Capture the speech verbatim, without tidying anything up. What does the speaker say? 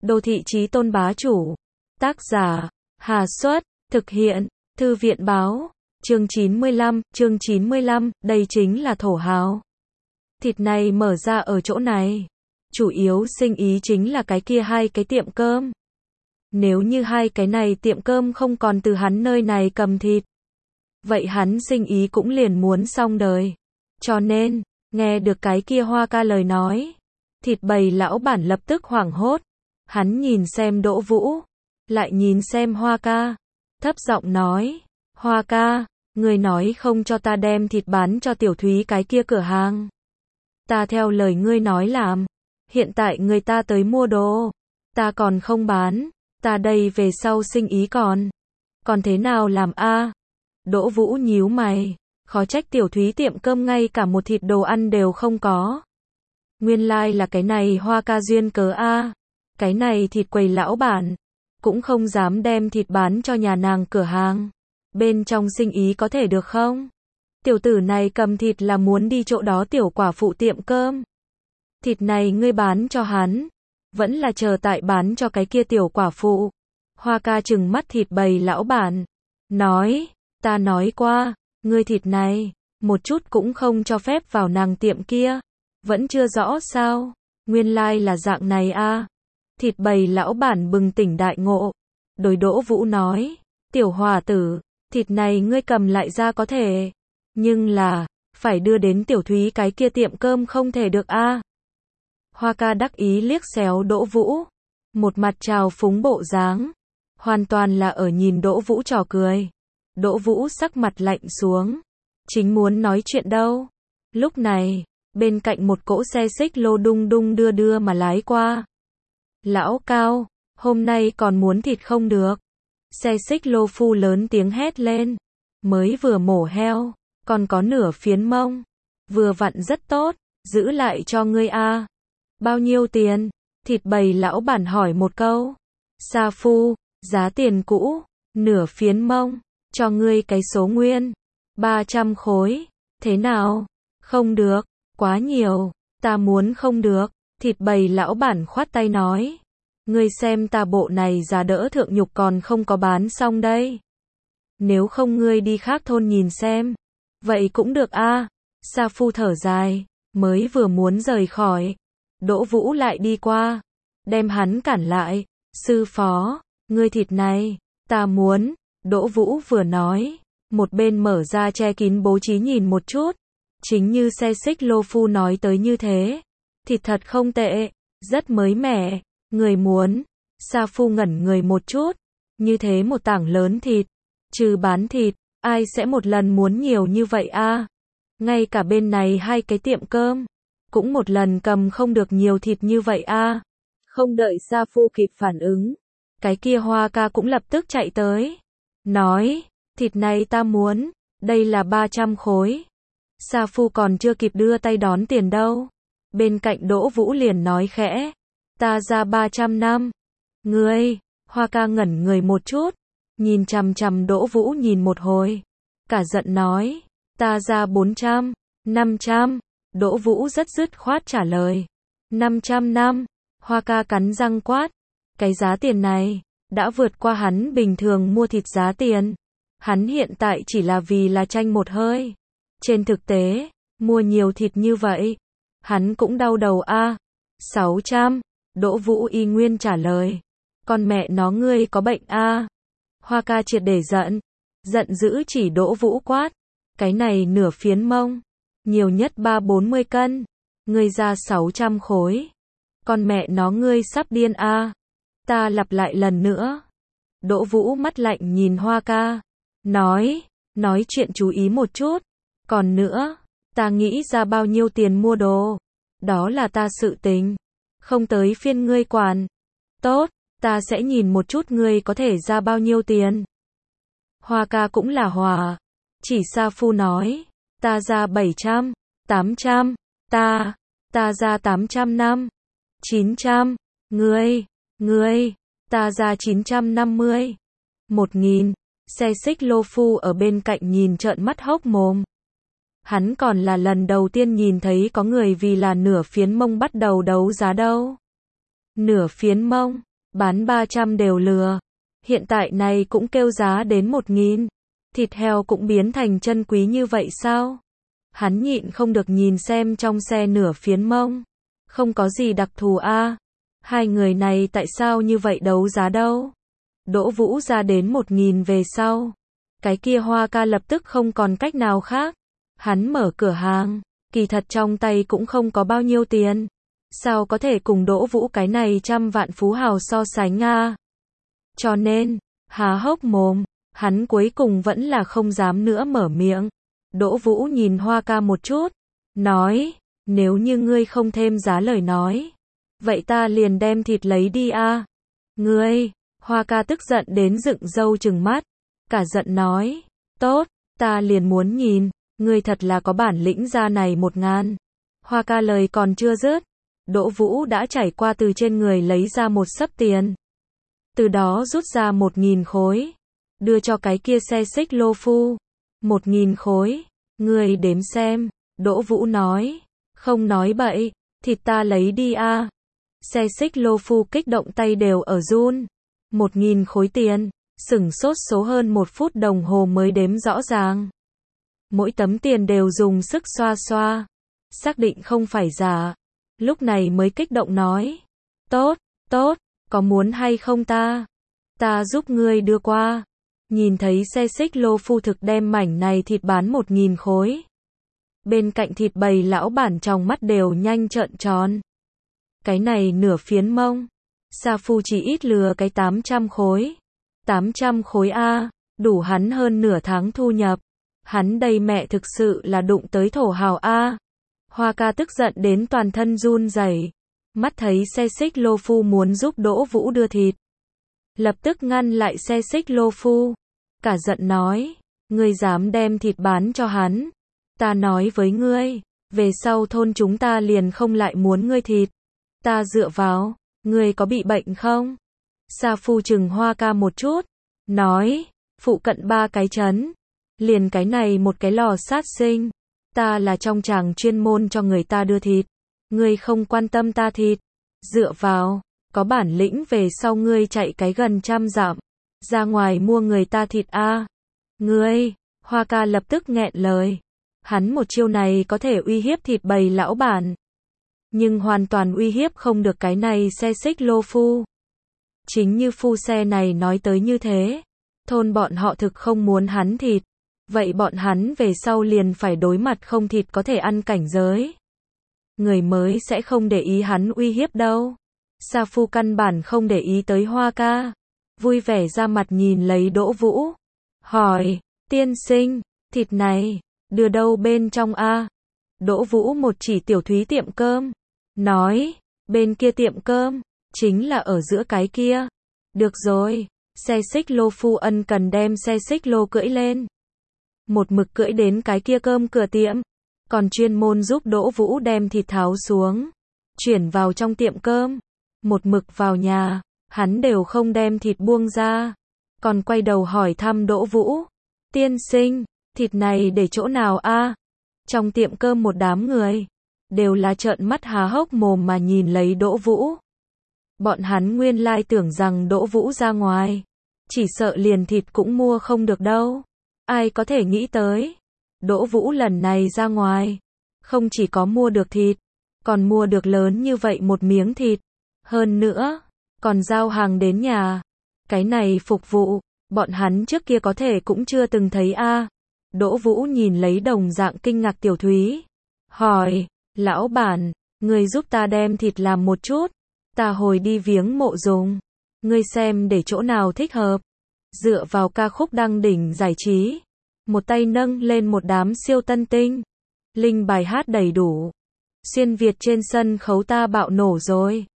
Đô thị chí tôn bá chủ. Tác giả, Hà Xuất, thực hiện, Thư viện báo. Chương chín mươi lăm, chương chín mươi lăm, đây chính là thổ hào. Thịt này mở ra ở chỗ này. Chủ yếu sinh ý chính là cái kia hai cái tiệm cơm. Nếu như hai cái này tiệm cơm không còn từ hắn nơi này cầm thịt, vậy hắn sinh ý cũng liền muốn xong đời. Cho nên, nghe được cái kia Hoa Ca lời nói, thịt bầy lão bản lập tức hoảng hốt. Hắn nhìn xem Đỗ Vũ, lại nhìn xem Hoa Ca, thấp giọng nói, Hoa Ca, người nói không cho ta đem thịt bán cho Tiểu Thúy cái kia cửa hàng. Ta theo lời ngươi nói làm, hiện tại người ta tới mua đồ, ta còn không bán, ta đây về sau sinh ý còn, còn thế nào làm a? Đỗ Vũ nhíu mày, khó trách Tiểu Thúy tiệm cơm ngay cả một thịt đồ ăn đều không có. Nguyên lai like là cái này Hoa Ca duyên cớ a. Cái này thịt quầy lão bản cũng không dám đem thịt bán cho nhà nàng cửa hàng. Bên trong sinh ý có thể được không? Tiểu tử này cầm thịt là muốn đi chỗ đó tiểu quả phụ tiệm cơm. Thịt này ngươi bán cho hắn, vẫn là chờ tại bán cho cái kia tiểu quả phụ. Hoa Ca trừng mắt thịt bầy lão bản, nói, ta nói qua, ngươi thịt này, một chút cũng không cho phép vào nàng tiệm kia. Vẫn chưa rõ sao? Nguyên lai like là dạng này a. Thịt bầy lão bản bừng tỉnh đại ngộ. Đối Đỗ Vũ nói, tiểu hòa tử, thịt này ngươi cầm lại ra có thể, nhưng là, phải đưa đến Tiểu Thúy cái kia tiệm cơm không thể được a. Hoa Ca đắc ý liếc xéo Đỗ Vũ, một mặt trào phúng bộ dáng, hoàn toàn là ở nhìn Đỗ Vũ trò cười. Đỗ Vũ sắc mặt lạnh xuống, chính muốn nói chuyện đâu. Lúc này, bên cạnh một cỗ xe xích lô đung đung đưa đưa mà lái qua. Lão Cao, hôm nay còn muốn thịt không được. Xe xích lô phu lớn tiếng hét lên. Mới vừa mổ heo, còn có nửa phiến mông. Vừa vặn rất tốt, giữ lại cho ngươi a. Bao nhiêu tiền? Thịt bầy lão bản hỏi một câu. Sa phu, giá tiền cũ, nửa phiến mông, cho ngươi cái số nguyên. ba trăm khối, thế nào? Không được, quá nhiều, ta muốn không được. Thịt bầy lão bản khoát tay nói. Ngươi xem ta bộ này giá đỡ thượng nhục còn không có bán xong đây. Nếu không ngươi đi khác thôn nhìn xem. Vậy cũng được a. Sa phu thở dài, mới vừa muốn rời khỏi. Đỗ Vũ lại đi qua, đem hắn cản lại. Sư phó, ngươi thịt này, ta muốn. Đỗ Vũ vừa nói, một bên mở ra che kín bố trí nhìn một chút. Chính như xe xích lô phu nói tới như thế. Thịt thật không tệ, rất mới mẻ, người muốn. Sa phu ngẩn người một chút, như thế một tảng lớn thịt, trừ bán thịt, ai sẽ một lần muốn nhiều như vậy a? Ngay cả bên này hai cái tiệm cơm, cũng một lần cầm không được nhiều thịt như vậy a. Không đợi Sa phu kịp phản ứng, cái kia Hoa Ca cũng lập tức chạy tới, nói, thịt này ta muốn, đây là ba trăm khối. Sa phu còn chưa kịp đưa tay đón tiền đâu. Bên cạnh Đỗ Vũ liền nói khẽ, ta ra ba trăm năm. Ngươi, Hoa Ca ngẩn người một chút, nhìn chằm chằm Đỗ Vũ nhìn một hồi, cả giận nói, ta ra bốn trăm, năm trăm. Đỗ Vũ rất dứt khoát trả lời, năm trăm năm. Hoa Ca cắn răng quát, cái giá tiền này, đã vượt qua hắn bình thường mua thịt giá tiền. Hắn hiện tại chỉ là vì là tranh một hơi. Trên thực tế, mua nhiều thịt như vậy, hắn cũng đau đầu a. sáu trăm. Đỗ Vũ y nguyên trả lời. Con mẹ nó ngươi có bệnh a. Hoa Ca triệt để giận, giận dữ chỉ Đỗ Vũ quát, cái này nửa phiến mông, nhiều nhất ba bốn mươi cân, ngươi ra sáu trăm khối. Con mẹ nó ngươi sắp điên a. Ta lặp lại lần nữa. Đỗ Vũ mắt lạnh nhìn Hoa Ca, nói, nói chuyện chú ý một chút. Còn nữa, ta nghĩ ra bao nhiêu tiền mua đồ, đó là ta sự tình, không tới phiên ngươi quản. Tốt, ta sẽ nhìn một chút ngươi có thể ra bao nhiêu tiền. Hoa Ca cũng là hòa, chỉ Sa phu nói, ta ra bảy trăm, tám trăm, ta, ta ra tám trăm năm, chín trăm, ngươi, ngươi, ta ra chín trăm năm mươi, một nghìn. Xe xích lô phu ở bên cạnh nhìn trợn mắt hốc mồm. Hắn còn là lần đầu tiên nhìn thấy có người vì là nửa phiến mông bắt đầu đấu giá đâu. Nửa phiến mông, bán ba trăm đều lừa. Hiện tại này cũng kêu giá đến một nghìn. Thịt heo cũng biến thành chân quý như vậy sao? Hắn nhịn không được nhìn xem trong xe nửa phiến mông. Không có gì đặc thù a. À? Hai người này tại sao như vậy đấu giá đâu? Đỗ Vũ ra đến một nghìn về sau. Cái kia Hoa ca lập tức không còn cách nào khác. Hắn mở cửa hàng, kỳ thật trong tay cũng không có bao nhiêu tiền. Sao có thể cùng Đỗ Vũ cái này trăm vạn phú hào so sánh a? À? Cho nên, há hốc mồm, hắn cuối cùng vẫn là không dám nữa mở miệng. Đỗ Vũ nhìn Hoa ca một chút, nói, nếu như ngươi không thêm giá lời nói, vậy ta liền đem thịt lấy đi a. À? Ngươi, Hoa ca tức giận đến dựng râu trừng mắt, cả giận nói, tốt, ta liền muốn nhìn, ngươi thật là có bản lĩnh ra này một ngàn. Hoa ca lời còn chưa dứt, Đỗ Vũ đã trải qua từ trên người lấy ra một xấp tiền. Từ đó rút ra một nghìn khối, đưa cho cái kia xe xích lô phu. Một nghìn khối, ngươi đếm xem. Đỗ Vũ nói, không nói bậy, thịt ta lấy đi a. À. Xe xích lô phu kích động tay đều ở run. Một nghìn khối tiền, sửng sốt số hơn một phút đồng hồ mới đếm rõ ràng. Mỗi tấm tiền đều dùng sức xoa xoa, xác định không phải giả. Lúc này mới kích động nói, tốt, tốt, có muốn hay không ta? Ta giúp ngươi đưa qua. Nhìn thấy xe xích lô phu thực đem mảnh này thịt bán một nghìn khối. Bên cạnh thịt bầy lão bản trong mắt đều nhanh trợn tròn. Cái này nửa phiến mông. Sa phu chỉ ít lừa cái tám trăm khối. tám trăm khối a, đủ hắn hơn nửa tháng thu nhập. Hắn đây mẹ thực sự là đụng tới thổ hào a. Hoa ca tức giận đến toàn thân run rẩy. Mắt thấy xe xích lô phu muốn giúp Đỗ Vũ đưa thịt. Lập tức ngăn lại xe xích lô phu. Cả giận nói, ngươi dám đem thịt bán cho hắn. Ta nói với ngươi, về sau thôn chúng ta liền không lại muốn ngươi thịt. Ta dựa vào, ngươi có bị bệnh không? Sa phu chừng Hoa ca một chút, nói, phụ cận ba cái trấn, liền cái này một cái lò sát sinh. Ta là trong tràng chuyên môn cho người ta đưa thịt. Ngươi không quan tâm ta thịt. Dựa vào, có bản lĩnh về sau ngươi chạy cái gần trăm dặm. Ra ngoài mua người ta thịt a. À. Ngươi, Hoa ca lập tức nghẹn lời. Hắn một chiêu này có thể uy hiếp thịt bầy lão bản. Nhưng hoàn toàn uy hiếp không được cái này xe xích lô phu. Chính như phu xe này nói tới như thế. Thôn bọn họ thực không muốn hắn thịt. Vậy bọn hắn về sau liền phải đối mặt không thịt có thể ăn cảnh giới. Người mới sẽ không để ý hắn uy hiếp đâu. Sa phu căn bản không để ý tới Hoa ca. Vui vẻ ra mặt nhìn lấy Đỗ Vũ. Hỏi, tiên sinh, thịt này, đưa đâu bên trong a? Đỗ Vũ một chỉ tiểu thúy tiệm cơm. Nói, bên kia tiệm cơm, chính là ở giữa cái kia. Được rồi, xe xích lô phu ân cần đem xe xích lô cưỡi lên. Một mực cưỡi đến cái kia cơm cửa tiệm. Còn chuyên môn giúp Đỗ Vũ đem thịt tháo xuống. Chuyển vào trong tiệm cơm. Một mực vào nhà. Hắn đều không đem thịt buông ra. Còn quay đầu hỏi thăm Đỗ Vũ. Tiên sinh, thịt này để chỗ nào a? À? Trong tiệm cơm một đám người. Đều là trợn mắt há hốc mồm mà nhìn lấy Đỗ Vũ. Bọn hắn nguyên lai tưởng rằng Đỗ Vũ ra ngoài. Chỉ sợ liền thịt cũng mua không được đâu. Ai có thể nghĩ tới. Đỗ Vũ lần này ra ngoài. Không chỉ có mua được thịt. Còn mua được lớn như vậy một miếng thịt. Hơn nữa. Còn giao hàng đến nhà. Cái này phục vụ. Bọn hắn trước kia có thể cũng chưa từng thấy a. À. Đỗ Vũ nhìn lấy đồng dạng kinh ngạc tiểu thúy. Hỏi. Lão bản. Người giúp ta đem thịt làm một chút. Ta hồi đi viếng mộ dùng. Ngươi xem để chỗ nào thích hợp. Dựa vào ca khúc đăng đỉnh giải trí. Một tay nâng lên một đám siêu tân tinh. Linh bài hát đầy đủ. Xuyên Việt trên sân khấu ta bạo nổ rồi.